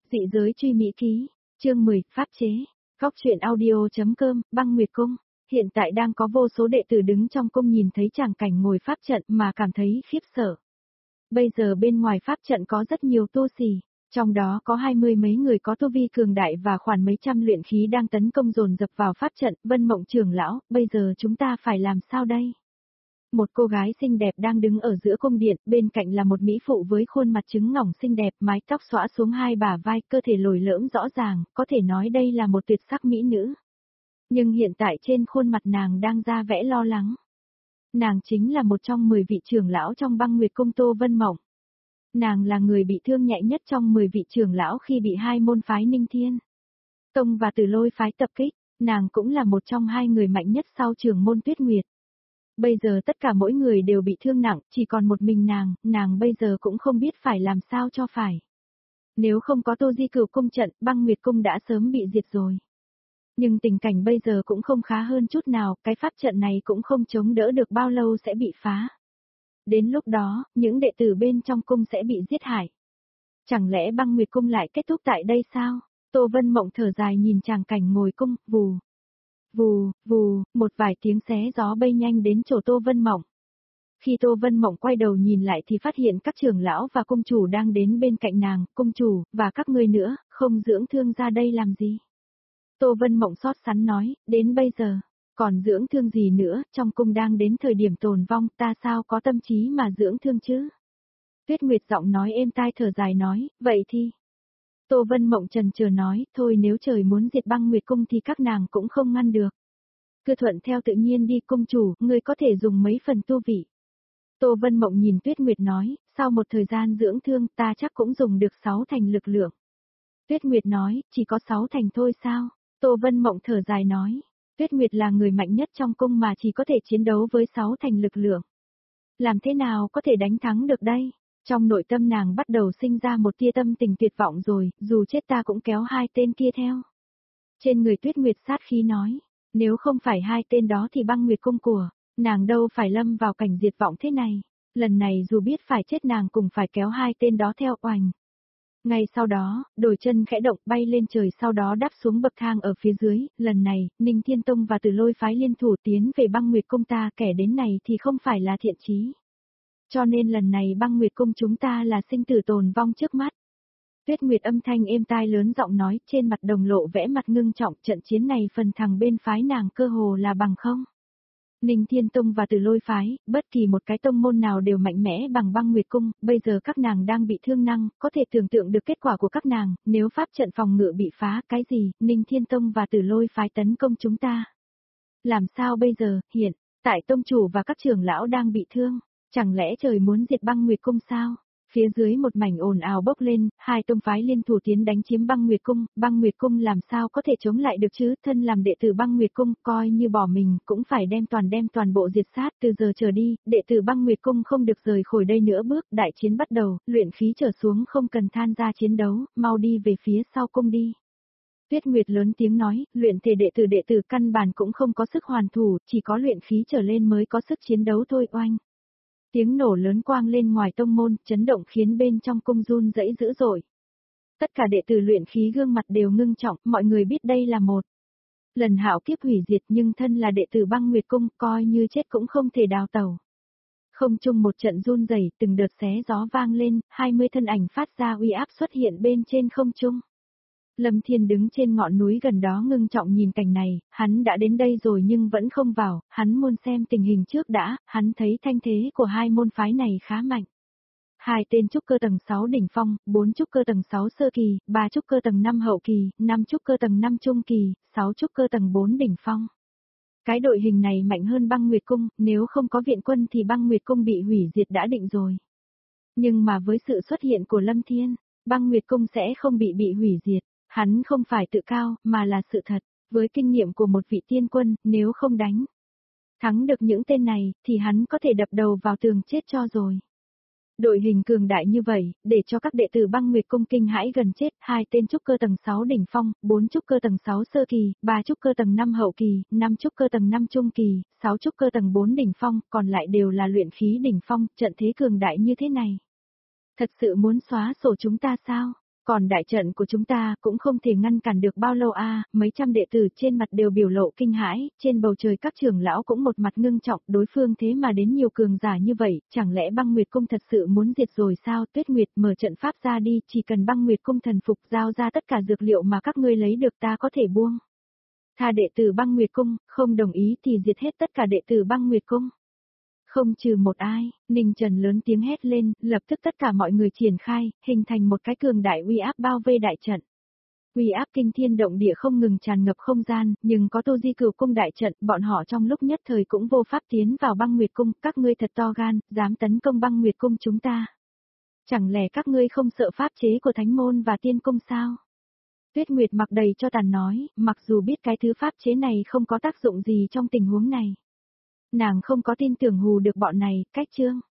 Dị giới truy mỹ ký, chương 10, pháp chế, góc truyện audio.com, băng nguyệt cung. Hiện tại đang có vô số đệ tử đứng trong cung nhìn thấy tràng cảnh ngồi pháp trận mà cảm thấy khiếp sợ. Bây giờ bên ngoài pháp trận có rất nhiều tu sĩ, trong đó có 20 mấy người có tu vi cường đại và khoảng mấy trăm luyện khí đang tấn công dồn dập vào pháp trận. Vân Mộng trưởng lão, bây giờ chúng ta phải làm sao đây? Một cô gái xinh đẹp đang đứng ở giữa cung điện, bên cạnh là một mỹ phụ với khuôn mặt trứng ngỏng xinh đẹp, mái tóc xõa xuống hai bả vai, cơ thể lồi lõm rõ ràng, có thể nói đây là một tuyệt sắc mỹ nữ. Nhưng hiện tại trên khuôn mặt nàng đang ra vẻ lo lắng. Nàng chính là một trong 10 vị trưởng lão trong băng nguyệt cung Tô Vân Mộng. Nàng là người bị thương nhẹ nhất trong 10 vị trưởng lão khi bị hai môn phái Ninh Thiên Tông và Tử Lôi phái tập kích, nàng cũng là một trong hai người mạnh nhất sau trưởng môn Tuyết Nguyệt. Bây giờ tất cả mỗi người đều bị thương nặng, chỉ còn một mình nàng bây giờ cũng không biết phải làm sao cho phải. Nếu không có Tô Di Cửu cung trận, băng nguyệt cung đã sớm bị diệt rồi. Nhưng tình cảnh bây giờ cũng không khá hơn chút nào, cái pháp trận này cũng không chống đỡ được bao lâu sẽ bị phá. Đến lúc đó, những đệ tử bên trong cung sẽ bị giết hại. Chẳng lẽ băng nguyệt cung lại kết thúc tại đây sao? Tô Vân Mộng thở dài nhìn tràng cảnh ngồi cung, vù. Vù, vù, một vài tiếng xé gió bay nhanh đến chỗ Tô Vân Mộng. Khi Tô Vân Mộng quay đầu nhìn lại thì phát hiện các trưởng lão và cung chủ đang đến bên cạnh nàng, cung chủ, và các ngươi nữa, không dưỡng thương ra đây làm gì? Tô Vân Mộng xót sắn nói, đến bây giờ, còn dưỡng thương gì nữa, trong cung đang đến thời điểm tồn vong, ta sao có tâm trí mà dưỡng thương chứ? Tuyết Nguyệt giọng nói êm tai thở dài nói, vậy thì... Tô Vân Mộng trần chờ nói, thôi nếu trời muốn diệt băng nguyệt cung thì các nàng cũng không ngăn được. Cứ thuận theo tự nhiên đi cung chủ, ngươi có thể dùng mấy phần tu vị. Tô Vân Mộng nhìn Tuyết Nguyệt nói, sau một thời gian dưỡng thương ta chắc cũng dùng được 6 thành lực lượng. Tuyết Nguyệt nói, chỉ có 6 thành thôi sao? Tô Vân Mộng thở dài nói, Tuyết Nguyệt là người mạnh nhất trong cung mà chỉ có thể chiến đấu với 6 thành lực lượng. Làm thế nào có thể đánh thắng được đây? Trong nội tâm nàng bắt đầu sinh ra một tia tâm tình tuyệt vọng rồi, dù chết ta cũng kéo hai tên kia theo. Trên người Tuyết Nguyệt sát khí nói, nếu không phải hai tên đó thì băng nguyệt cung của nàng đâu phải lâm vào cảnh diệt vọng thế này. Lần này dù biết phải chết nàng cũng phải kéo hai tên đó theo oành. Ngay sau đó, đôi chân khẽ động bay lên trời sau đó đáp xuống bậc thang ở phía dưới, lần này, Ninh Thiên Tông và Tử Lôi phái liên thủ tiến về băng nguyệt cung ta, kẻ đến này thì không phải là thiện chí. Cho nên lần này băng nguyệt cung chúng ta là sinh tử tồn vong trước mắt. Tuyết Nguyệt âm thanh êm tai lớn giọng nói, trên mặt đồng lộ vẽ mặt ngưng trọng, trận chiến này phần thằng bên phái nàng cơ hồ là bằng không. Ninh Thiên Tông và Tử Lôi phái, bất kỳ một cái tông môn nào đều mạnh mẽ bằng băng nguyệt cung, bây giờ các nàng đang bị thương năng, có thể tưởng tượng được kết quả của các nàng, nếu pháp trận phòng ngự bị phá, cái gì, Ninh Thiên Tông và Tử Lôi phái tấn công chúng ta. Làm sao bây giờ, hiện, tại tông chủ và các trưởng lão đang bị thương, chẳng lẽ trời muốn diệt băng nguyệt cung sao? Phía dưới một mảnh ồn ào bốc lên, hai tông phái liên thủ tiến đánh chiếm băng nguyệt cung làm sao có thể chống lại được chứ, thân làm đệ tử băng nguyệt cung, coi như bỏ mình, cũng phải đem toàn bộ diệt sát, từ giờ trở đi, đệ tử băng nguyệt cung không được rời khỏi đây nữa bước, đại chiến bắt đầu, luyện khí trở xuống không cần tham gia chiến đấu, mau đi về phía sau cung đi. Tuyết Nguyệt lớn tiếng nói, luyện thể đệ tử căn bản cũng không có sức hoàn thủ, chỉ có luyện khí trở lên mới có sức chiến đấu thôi oanh. Tiếng nổ lớn quang lên ngoài tông môn, chấn động khiến bên trong cung run rẩy dữ dội. Tất cả đệ tử luyện khí gương mặt đều ngưng trọng, mọi người biết đây là một lần hạo kiếp hủy diệt nhưng thân là đệ tử băng nguyệt cung, coi như chết cũng không thể đào tẩu. Không chung một trận run rẩy, từng đợt xé gió vang lên, 20 thân ảnh phát ra uy áp xuất hiện bên trên không trung. Lâm Thiên đứng trên ngọn núi gần đó ngưng trọng nhìn cảnh này, hắn đã đến đây rồi nhưng vẫn không vào, hắn muốn xem tình hình trước đã, hắn thấy thanh thế của hai môn phái này khá mạnh. Hai tên trúc cơ tầng 6 đỉnh phong, 4 trúc cơ tầng 6 sơ kỳ, 3 trúc cơ tầng 5 hậu kỳ, 5 trúc cơ tầng 5 trung kỳ, 6 trúc cơ tầng 4 đỉnh phong. Cái đội hình này mạnh hơn băng nguyệt cung, nếu không có viện quân thì băng nguyệt cung bị hủy diệt đã định rồi. Nhưng mà với sự xuất hiện của Lâm Thiên, băng nguyệt cung sẽ không bị hủy diệt. Hắn không phải tự cao, mà là sự thật, với kinh nghiệm của một vị tiên quân, nếu không đánh thắng được những tên này, thì hắn có thể đập đầu vào tường chết cho rồi. Đội hình cường đại như vậy, để cho các đệ tử băng nguyệt cung kinh hãi gần chết, hai tên trúc cơ tầng 6 đỉnh phong, 4 trúc cơ tầng 6 sơ kỳ, 3 trúc cơ tầng 5 hậu kỳ, 5 trúc cơ tầng 5 trung kỳ, 6 trúc cơ tầng 4 đỉnh phong, còn lại đều là luyện khí đỉnh phong, trận thế cường đại như thế này. Thật sự muốn xóa sổ chúng ta sao? Còn đại trận của chúng ta cũng không thể ngăn cản được bao lâu a, mấy trăm đệ tử trên mặt đều biểu lộ kinh hãi, trên bầu trời các trưởng lão cũng một mặt ngưng trọng, đối phương thế mà đến nhiều cường giả như vậy, chẳng lẽ Băng Nguyệt Cung thật sự muốn diệt rồi sao? Tuyết Nguyệt mở trận pháp ra đi, chỉ cần Băng Nguyệt Cung thần phục giao ra tất cả dược liệu mà các ngươi lấy được ta có thể buông tha đệ tử Băng Nguyệt Cung, không đồng ý thì diệt hết tất cả đệ tử Băng Nguyệt Cung. Không trừ một ai, Ninh Trần lớn tiếng hét lên, lập tức tất cả mọi người triển khai, hình thành một cái cường đại uy áp bao vây đại trận. Uy áp kinh thiên động địa không ngừng tràn ngập không gian, nhưng có Tô Di Cửu cung đại trận, bọn họ trong lúc nhất thời cũng vô pháp tiến vào Băng Nguyệt Cung, các ngươi thật to gan, dám tấn công Băng Nguyệt Cung chúng ta. Chẳng lẽ các ngươi không sợ pháp chế của Thánh môn và Tiên cung sao? Tuyết Nguyệt mặc đầy cho tàn nói, mặc dù biết cái thứ pháp chế này không có tác dụng gì trong tình huống này. Nàng không có tin tưởng hù được bọn này, cách chương.